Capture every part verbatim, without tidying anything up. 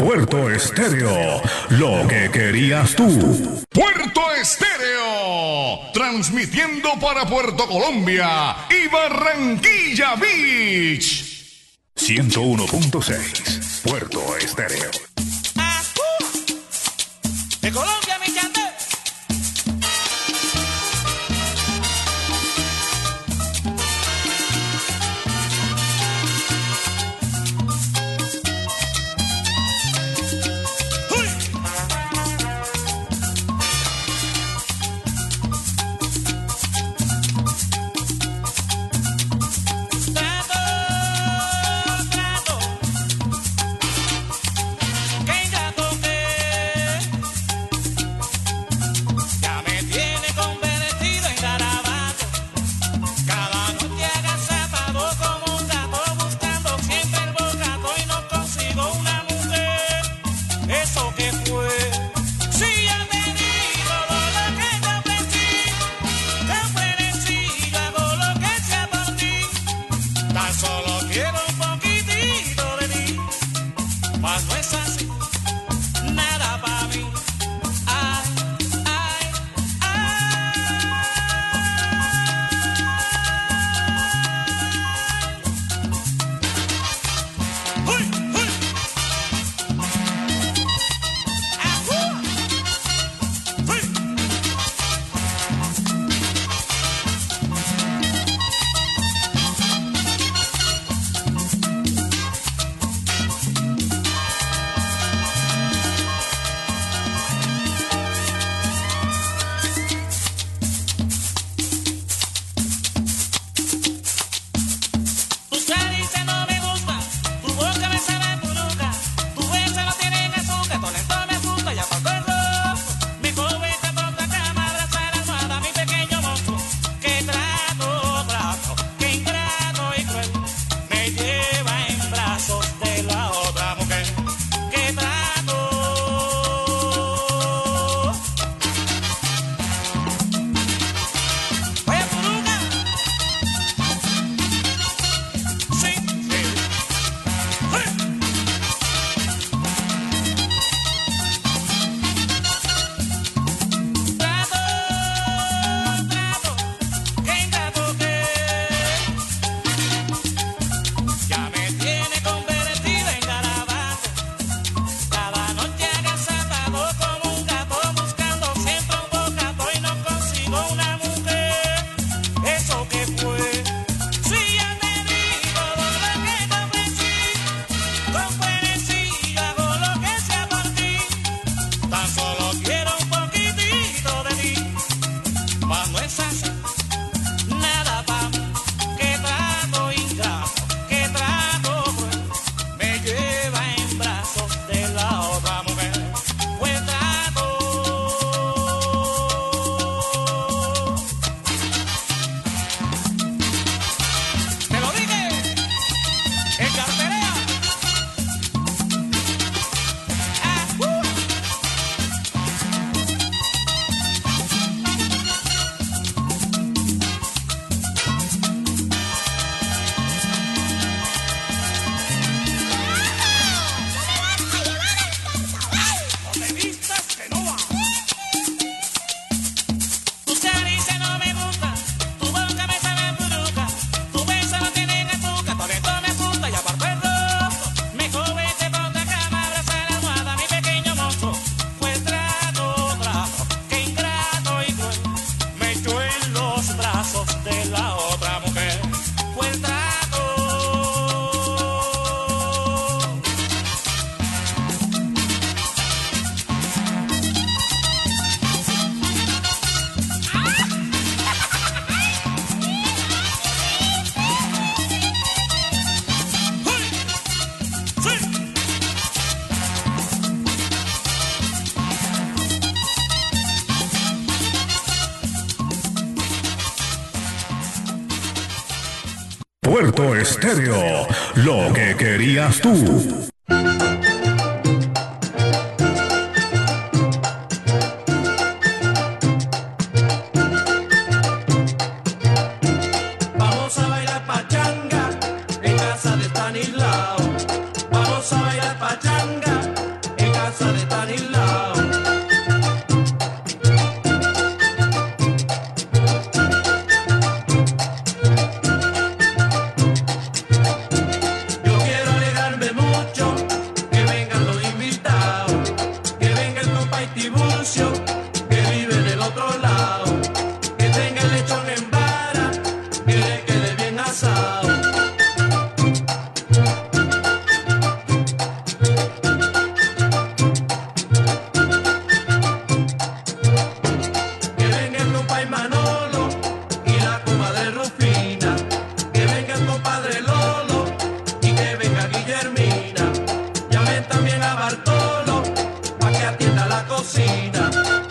Puerto Estéreo, lo que querías tú. Puerto Estéreo, transmitiendo para Puerto Colombia y Barranquilla Beach. ciento uno punto seis, Puerto Estéreo. Ah, uh, de Colombia, mi Yandel. Puerto Estéreo, lo que querías tú. Vamos a bailar pachanga en casa de Stanislao. Vamos a bailar pachanga Bartolo, pa' que atienda la cocina.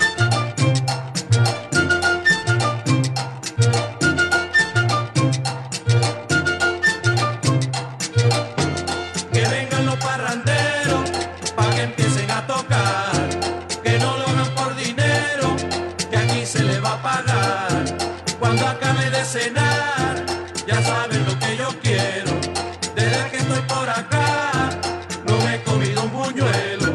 Que vengan los parranderos, pa' que empiecen a tocar. Que no lo hagan por dinero, que aquí se le va a pagar. Cuando acabe de cenar, ya saben lo que yo quiero. Desde que estoy por acá, no me he comido un buñuelo.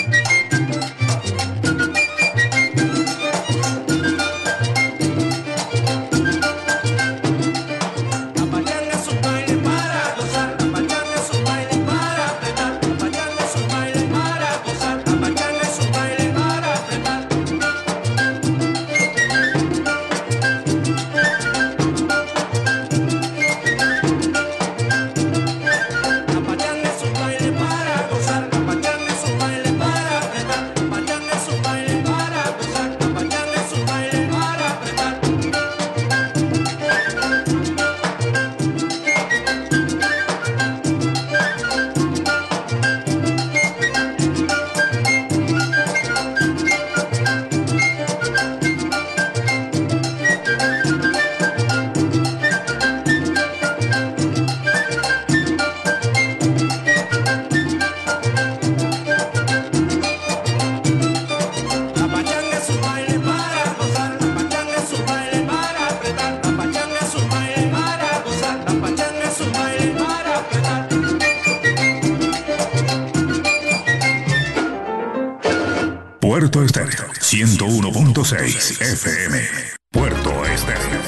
La pachanga es un baile para gozar, la pachanga es un baile para apretar, la pachanga es un baile para gozar, la pachanga es un baile para apretar. La pachanga es un baile para gozar, la pachanga es un baile para apretar, la pachanga es un baile para gozar, la pachanga es un baile para apretar. La pachanga es un baile para gozar, la pachanga es un baile para apretar, la pachanga es un baile para gozar, la pachanga es un baile para apretar. Puerto Estéreo ciento uno punto seis F M. Puerto Estéreo.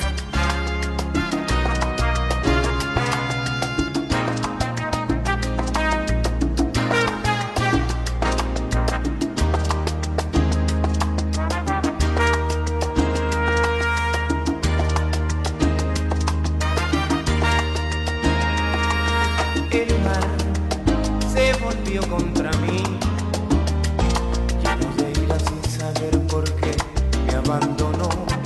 El mar se volvió contra mí, lleno de ira sin saber por qué me abandonó.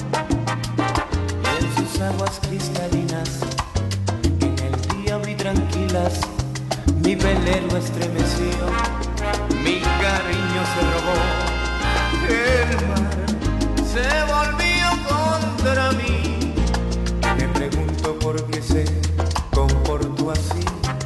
Y en sus aguas cristalinas, que en el día vi tranquilas, mi velero estremeció, mi cariño se robó. El mar se volvió contra mí, me pregunto por qué se comportó así.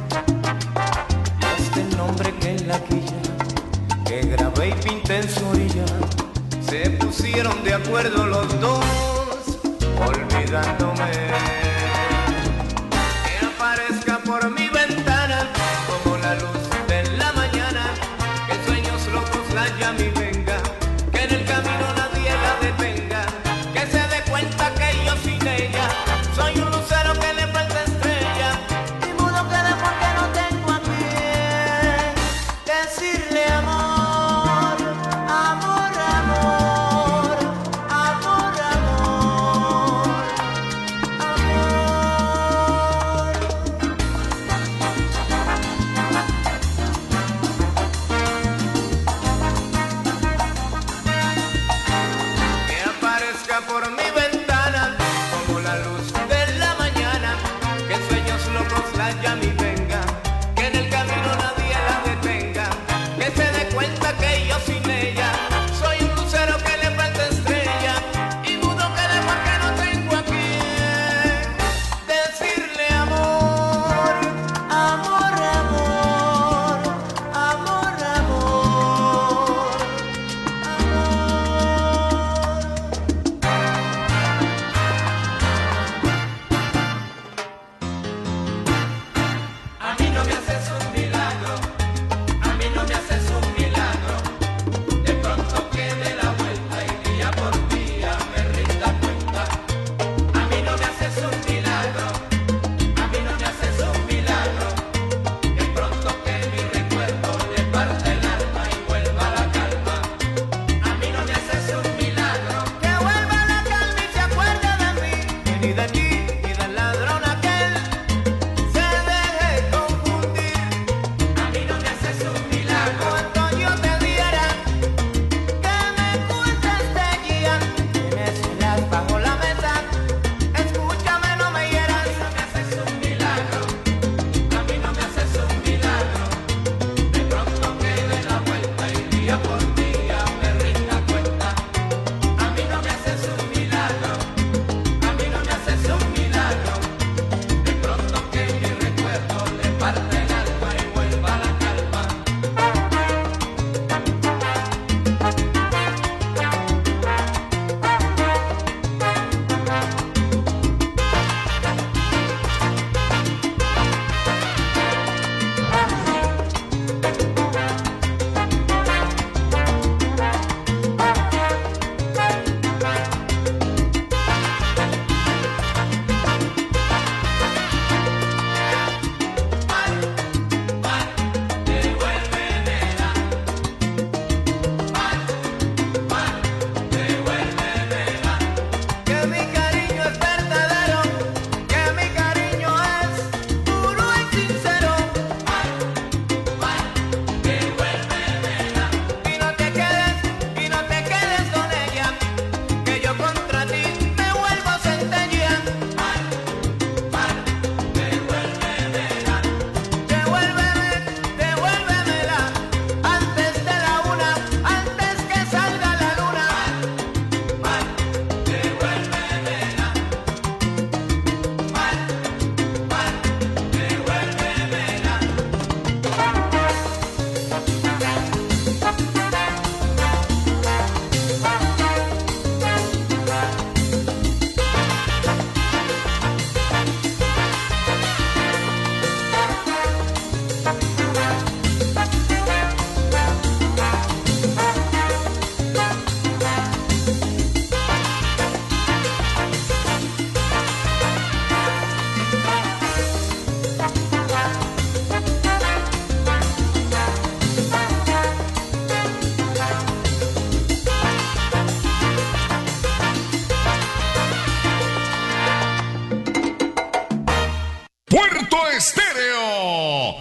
Este el nombre que en la quilla que grabé y pinté en su orilla, se pusieron de acuerdo los dos, olvidándome. Que aparezca por mi ventana como la luz de la mañana, que sueños locos la llame y venga, que en el camino nadie la detenga, que se dé cuenta que yo sin ella soy un lucero que le falta estrella, y mudo quedé porque no tengo a quien decirle amor, amor, amor, amor, amor, amor. Que aparezca por mi ventana como la luz de la mañana, que en sueños locos la llame y venga, que en el camino nadie la detenga, que se dé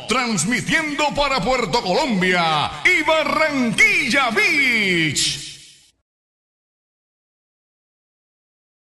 transmitiendo para Puerto Colombia y Barranquilla Beach.